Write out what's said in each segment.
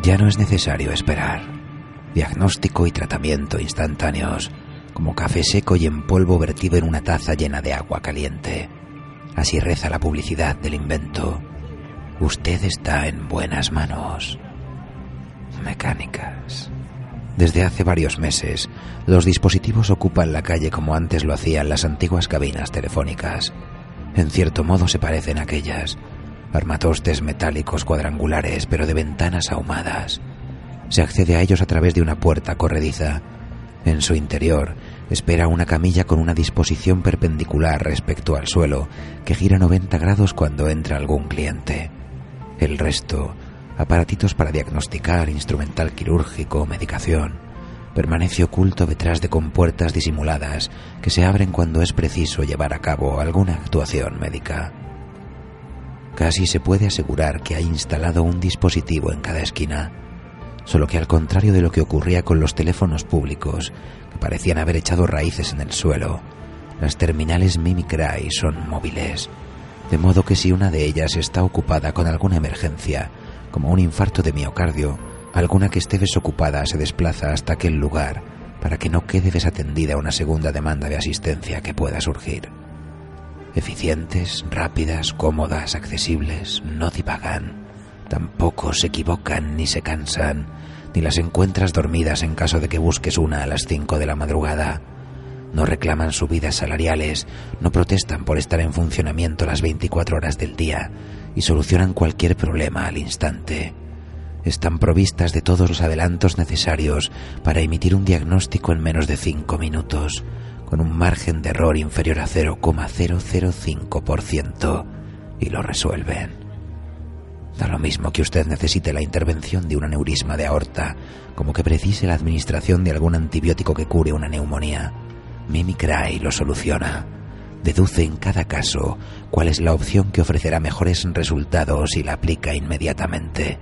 Ya no es necesario esperar. Diagnóstico y tratamiento instantáneos, como café seco y en polvo vertido en una taza llena de agua caliente. Así reza la publicidad del invento. Usted está en buenas manos. Mecánicas. Desde hace varios meses, los dispositivos ocupan la calle como antes lo hacían las antiguas cabinas telefónicas. En cierto modo se parecen a aquellas. Armatostes metálicos cuadrangulares, pero de ventanas ahumadas. Se accede a ellos a través de una puerta corrediza. En su interior espera una camilla con una disposición perpendicular respecto al suelo, que gira 90 grados cuando entra algún cliente. El resto, aparatitos para diagnosticar, instrumental quirúrgico, medicación, permanece oculto detrás de compuertas disimuladas que se abren cuando es preciso llevar a cabo alguna actuación médica. Casi se puede asegurar que hay instalado un dispositivo en cada esquina, solo que al contrario de lo que ocurría con los teléfonos públicos, que parecían haber echado raíces en el suelo, las terminales Mimicry son móviles, de modo que si una de ellas está ocupada con alguna emergencia, como un infarto de miocardio, alguna que esté desocupada se desplaza hasta aquel lugar para que no quede desatendida una segunda demanda de asistencia que pueda surgir. Eficientes, rápidas, cómodas, accesibles, no divagan, tampoco se equivocan ni se cansan, ni las encuentras dormidas en caso de que busques una a las 5 de la madrugada. No reclaman subidas salariales, no protestan por estar en funcionamiento las 24 horas del día y solucionan cualquier problema al instante. Están provistas de todos los adelantos necesarios para emitir un diagnóstico en menos de 5 minutos, con un margen de error inferior a 0,005%, y lo resuelven. Da lo mismo que usted necesite la intervención de un aneurisma de aorta, como que precise la administración de algún antibiótico que cure una neumonía. Mimicry lo soluciona. Deduce en cada caso cuál es la opción que ofrecerá mejores resultados y la aplica inmediatamente.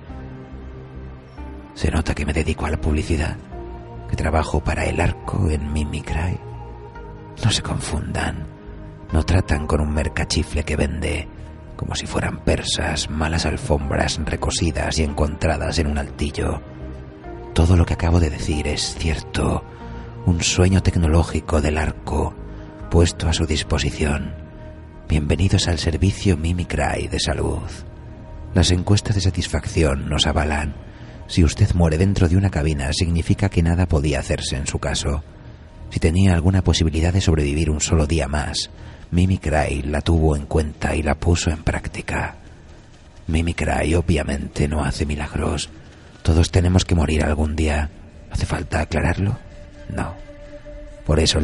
Se nota que me dedico a la publicidad, que trabajo para el Arco en Mimicry. No se confundan, no tratan con un mercachifle que vende, como si fueran persas, malas alfombras recosidas y encontradas en un altillo. Todo lo que acabo de decir es cierto, un sueño tecnológico del Arco, puesto a su disposición. Bienvenidos al servicio Mimicry de salud. Las encuestas de satisfacción nos avalan. Si usted muere dentro de una cabina, significa que nada podía hacerse en su caso. Si tenía alguna posibilidad de sobrevivir un solo día más, Mimicry la tuvo en cuenta y la puso en práctica. Mimicry obviamente no hace milagros. Todos tenemos que morir algún día. ¿Hace falta aclararlo? No. Por eso el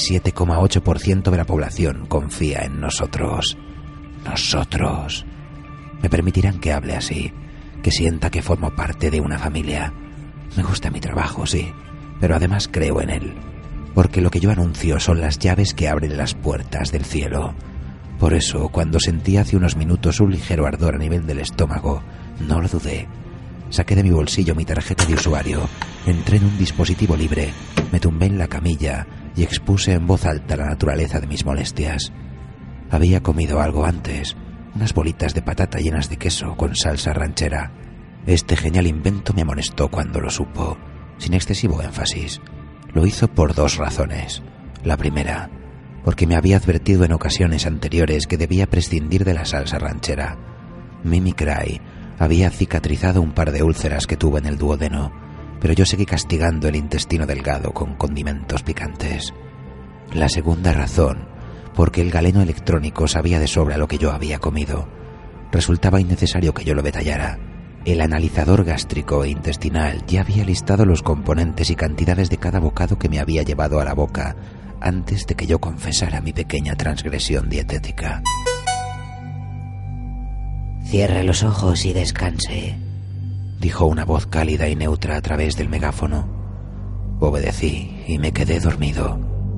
97,8% de la población confía en nosotros. Nosotros. Me permitirán que hable así, que sienta que formo parte de una familia. Me gusta mi trabajo, sí, pero además creo en él. Porque lo que yo anuncio son las llaves que abren las puertas del cielo. Por eso, cuando sentí hace unos minutos un ligero ardor a nivel del estómago, no lo dudé. Saqué de mi bolsillo mi tarjeta de usuario, entré en un dispositivo libre, me tumbé en la camilla y expuse en voz alta la naturaleza de mis molestias. Había comido algo antes, unas bolitas de patata llenas de queso con salsa ranchera. Este genial invento me amonestó cuando lo supo, sin excesivo énfasis. Lo hizo por 2 razones. La primera, porque me había advertido en ocasiones anteriores que debía prescindir de la salsa ranchera. Mimicry había cicatrizado un par de úlceras que tuve en el duodeno, pero yo seguí castigando el intestino delgado con condimentos picantes. La segunda razón, porque el galeno electrónico sabía de sobra lo que yo había comido. Resultaba innecesario que yo lo detallara. El analizador gástrico e intestinal ya había listado los componentes y cantidades de cada bocado que me había llevado a la boca antes de que yo confesara mi pequeña transgresión dietética. Cierre los ojos y descanse, dijo una voz cálida y neutra a través del megáfono. Obedecí y me quedé dormido.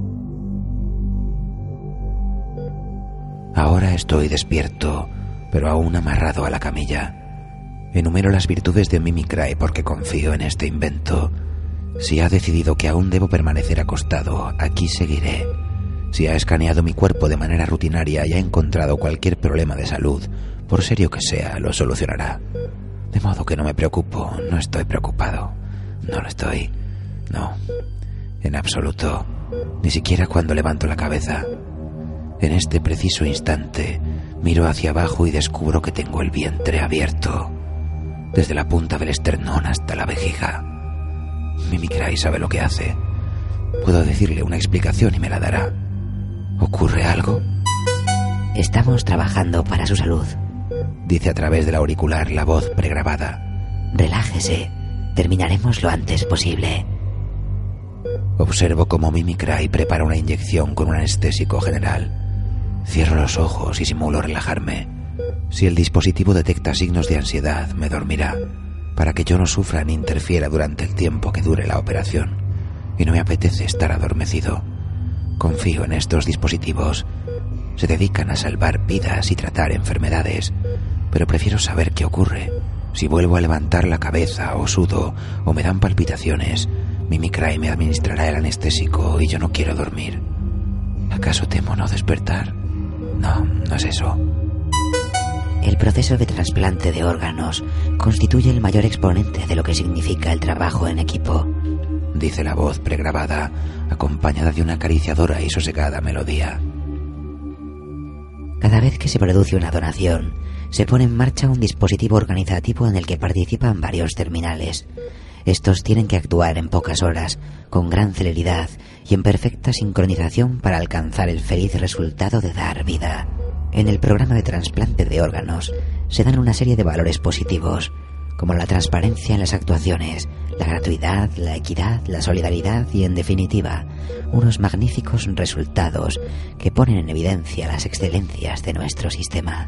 Ahora estoy despierto, pero aún amarrado a la camilla. Enumero las virtudes de Mimicry porque confío en este invento. Si ha decidido que aún debo permanecer acostado, aquí seguiré. Si ha escaneado mi cuerpo de manera rutinaria y ha encontrado cualquier problema de salud, por serio que sea, lo solucionará. De modo que no me preocupo, no estoy preocupado. No lo estoy. No, en absoluto. Ni siquiera cuando levanto la cabeza. En este preciso instante, miro hacia abajo y descubro que tengo el vientre abierto, desde la punta del esternón hasta la vejiga. Mimicry sabe lo que hace. Puedo decirle una explicación y me la dará. ¿Ocurre algo? Estamos trabajando para su salud, dice a través del auricular la voz pregrabada. Relájese, terminaremos lo antes posible. Observo cómo Mimicry prepara una inyección con un anestésico general. Cierro los ojos y simulo relajarme. Si el dispositivo detecta signos de ansiedad, me dormirá, para que yo no sufra ni interfiera durante el tiempo que dure la operación. Y no me apetece estar adormecido. Confío en estos dispositivos. Se dedican a salvar vidas y tratar enfermedades, pero prefiero saber qué ocurre. Si vuelvo a levantar la cabeza o sudo o me dan palpitaciones, Mimicry me administrará el anestésico y yo no quiero dormir. ¿Acaso temo no despertar? No, no es eso. El proceso de trasplante de órganos constituye el mayor exponente de lo que significa el trabajo en equipo, dice la voz pregrabada, acompañada de una acariciadora y sosegada melodía. Cada vez que se produce una donación, se pone en marcha un dispositivo organizativo en el que participan varios terminales. Estos tienen que actuar en pocas horas, con gran celeridad y en perfecta sincronización para alcanzar el feliz resultado de dar vida. En el programa de trasplante de órganos se dan una serie de valores positivos, como la transparencia en las actuaciones, la gratuidad, la equidad, la solidaridad y, en definitiva, unos magníficos resultados que ponen en evidencia las excelencias de nuestro sistema.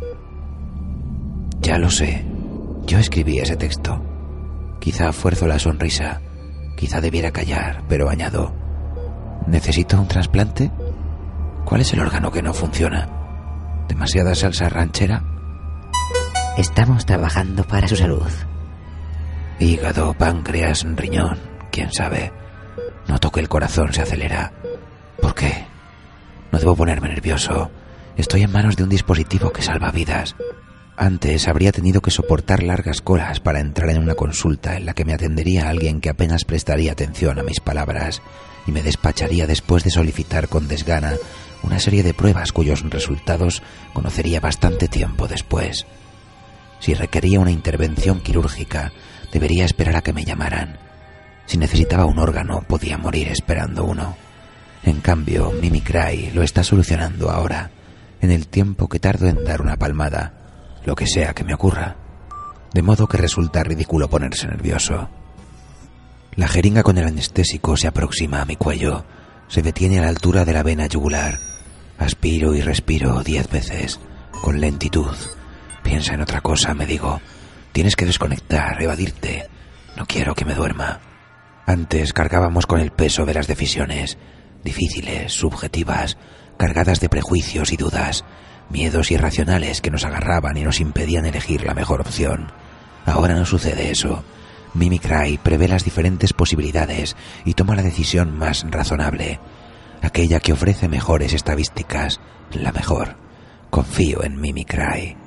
Ya lo sé. Yo escribí ese texto. Quizá fuerzo la sonrisa, quizá debiera callar, pero añado: ¿necesito un trasplante? ¿Cuál es el órgano que no funciona? ¿Demasiada salsa ranchera? Estamos trabajando para su salud. Hígado, páncreas, riñón, quién sabe. Noto que el corazón se acelera. ¿Por qué? No debo ponerme nervioso. Estoy en manos de un dispositivo que salva vidas. Antes habría tenido que soportar largas colas para entrar en una consulta en la que me atendería alguien que apenas prestaría atención a mis palabras y me despacharía después de solicitar con desgana una serie de pruebas cuyos resultados conocería bastante tiempo después. Si requería una intervención quirúrgica, debería esperar a que me llamaran. Si necesitaba un órgano, podía morir esperando uno. En cambio, Mimicry lo está solucionando ahora, en el tiempo que tardo en dar una palmada, lo que sea que me ocurra. De modo que resulta ridículo ponerse nervioso. La jeringa con el anestésico se aproxima a mi cuello, se detiene a la altura de la vena yugular. Aspiro y respiro 10 veces, con lentitud. Piensa en otra cosa, me digo. Tienes que desconectar, evadirte. No quiero que me duerma. Antes cargábamos con el peso de las decisiones, difíciles, subjetivas, cargadas de prejuicios y dudas, miedos irracionales que nos agarraban y nos impedían elegir la mejor opción. Ahora no sucede eso. Mimicry prevé las diferentes posibilidades y toma la decisión más razonable, aquella que ofrece mejores estadísticas, la mejor. Confío en Mimicry.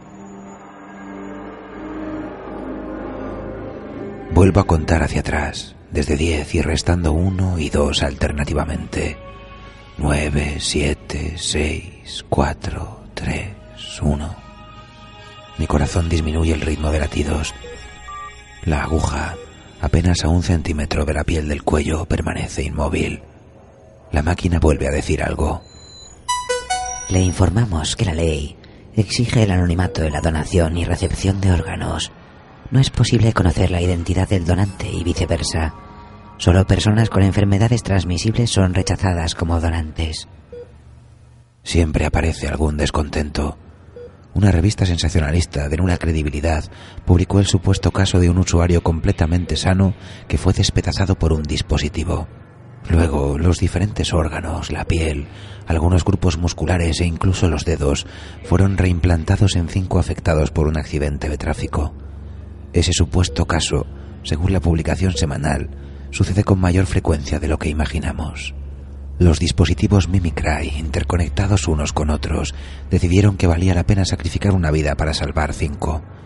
Vuelvo a contar hacia atrás, desde 10 y restando 1 y 2 alternativamente. 9, 7, 6, 4, 3, 1. Mi corazón disminuye el ritmo de latidos. La aguja, apenas a 1 centímetro de la piel del cuello, permanece inmóvil. La máquina vuelve a decir algo. Le informamos que la ley exige el anonimato en la donación y recepción de órganos. No es posible conocer la identidad del donante y viceversa. Solo personas con enfermedades transmisibles son rechazadas como donantes. Siempre aparece algún descontento. Una revista sensacionalista de nula credibilidad publicó el supuesto caso de un usuario completamente sano que fue despedazado por un dispositivo. Luego, los diferentes órganos, la piel, algunos grupos musculares e incluso los dedos fueron reimplantados en 5 afectados por un accidente de tráfico. Ese supuesto caso, según la publicación semanal, sucede con mayor frecuencia de lo que imaginamos. Los dispositivos Mimicry, interconectados unos con otros, decidieron que valía la pena sacrificar una vida para salvar 5.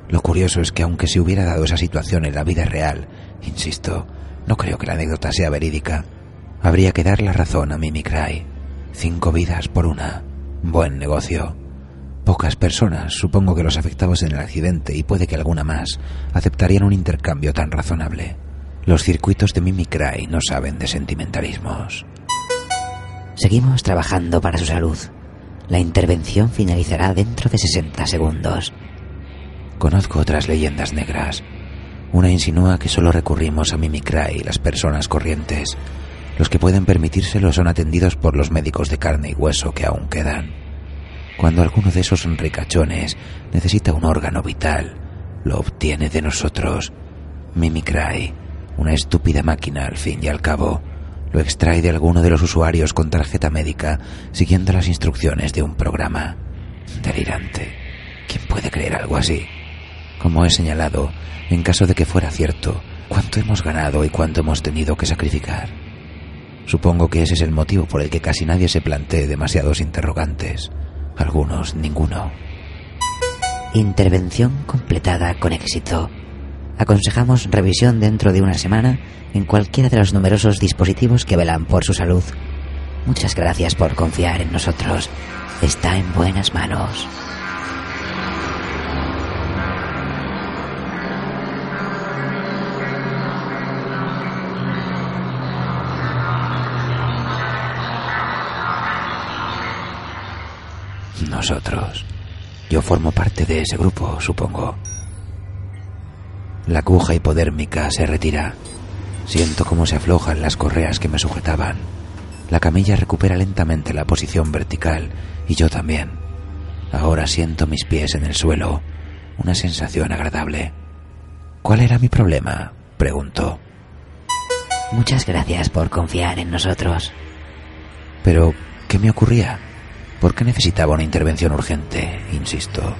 Lo curioso es que aunque se hubiera dado esa situación en la vida real, insisto, no creo que la anécdota sea verídica. Habría que dar la razón a Mimicry. 5 vidas por una. Buen negocio. Pocas personas, supongo que los afectados en el accidente y puede que alguna más, aceptarían un intercambio tan razonable. Los circuitos de Mimicry no saben de sentimentalismos. Seguimos trabajando para su salud. La intervención finalizará dentro de 60 segundos. Conozco otras leyendas negras. Una insinúa que solo recurrimos a Mimicry las personas corrientes. Los que pueden permitírselo son atendidos por los médicos de carne y hueso que aún quedan. Cuando alguno de esos ricachones necesita un órgano vital, lo obtiene de nosotros. Mimicry, una estúpida máquina al fin y al cabo, lo extrae de alguno de los usuarios con tarjeta médica siguiendo las instrucciones de un programa. Delirante. ¿Quién puede creer algo así? Como he señalado, en caso de que fuera cierto, ¿cuánto hemos ganado y cuánto hemos tenido que sacrificar? Supongo que ese es el motivo por el que casi nadie se plantee demasiados interrogantes. Algunos, ninguno. Intervención completada con éxito. Aconsejamos revisión dentro de una semana en cualquiera de los numerosos dispositivos que velan por su salud. Muchas gracias por confiar en nosotros. Está en buenas manos. Nosotros. Yo formo parte de ese grupo, supongo. La aguja hipodérmica se retira. Siento cómo se aflojan las correas que me sujetaban. La camilla recupera lentamente la posición vertical y yo también. Ahora siento mis pies en el suelo. Una sensación agradable. ¿Cuál era mi problema?, preguntó. Muchas gracias por confiar en nosotros. Pero, ¿qué me ocurría? ¿Por qué necesitaba una intervención urgente? Insisto.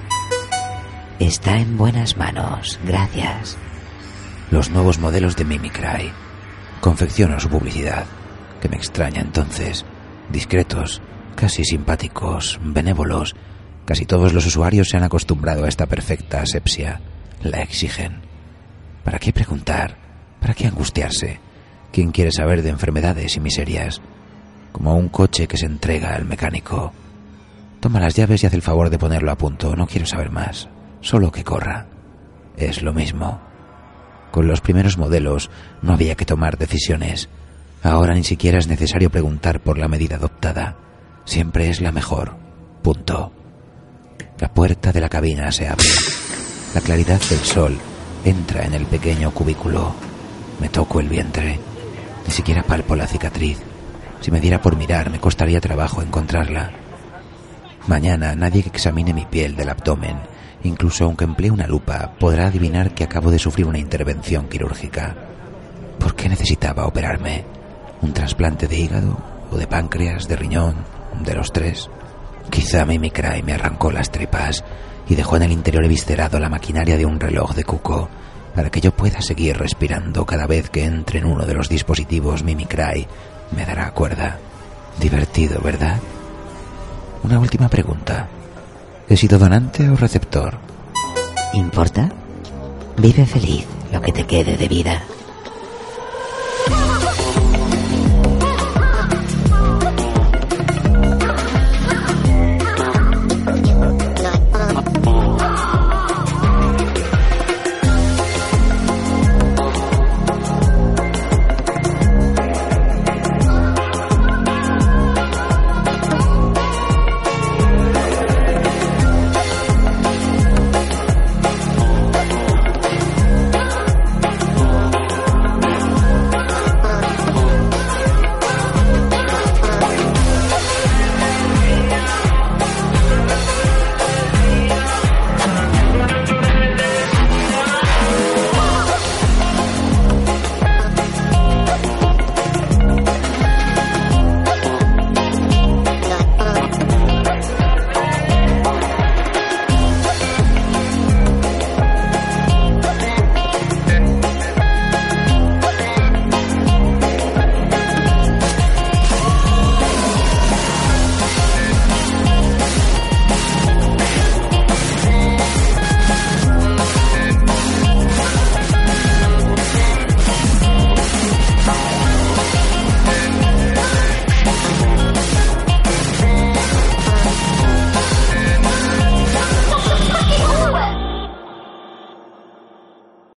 Está en buenas manos, gracias. Los nuevos modelos de Mimicry. Confecciono su publicidad, que me extraña entonces. Discretos, casi simpáticos, benévolos. Casi todos los usuarios se han acostumbrado a esta perfecta asepsia. La exigen. ¿Para qué preguntar? ¿Para qué angustiarse? ¿Quién quiere saber de enfermedades y miserias? Como un coche que se entrega al mecánico. Toma las llaves y haz el favor de ponerlo a punto. No quiero saber más. Solo que corra. Es lo mismo. Con los primeros modelos no había que tomar decisiones. Ahora ni siquiera es necesario preguntar por la medida adoptada. Siempre es la mejor. Punto. La puerta de la cabina se abre. La claridad del sol entra en el pequeño cubículo. Me toco el vientre. Ni siquiera palpo la cicatriz. Si me diera por mirar, me costaría trabajo encontrarla. Mañana nadie que examine mi piel del abdomen, incluso aunque emplee una lupa, podrá adivinar que acabo de sufrir una intervención quirúrgica. ¿Por qué necesitaba operarme? ¿Un trasplante de hígado? ¿O de páncreas? ¿De riñón? ¿De los tres? Quizá Mimicry me arrancó las tripas y dejó en el interior eviscerado la maquinaria de un reloj de cuco para que yo pueda seguir respirando cada vez que entre en uno de los dispositivos. Mimicry me dará cuerda. Divertido, ¿verdad? Una última pregunta. ¿He sido donante o receptor? ¿Importa? Vive feliz lo que te quede de vida.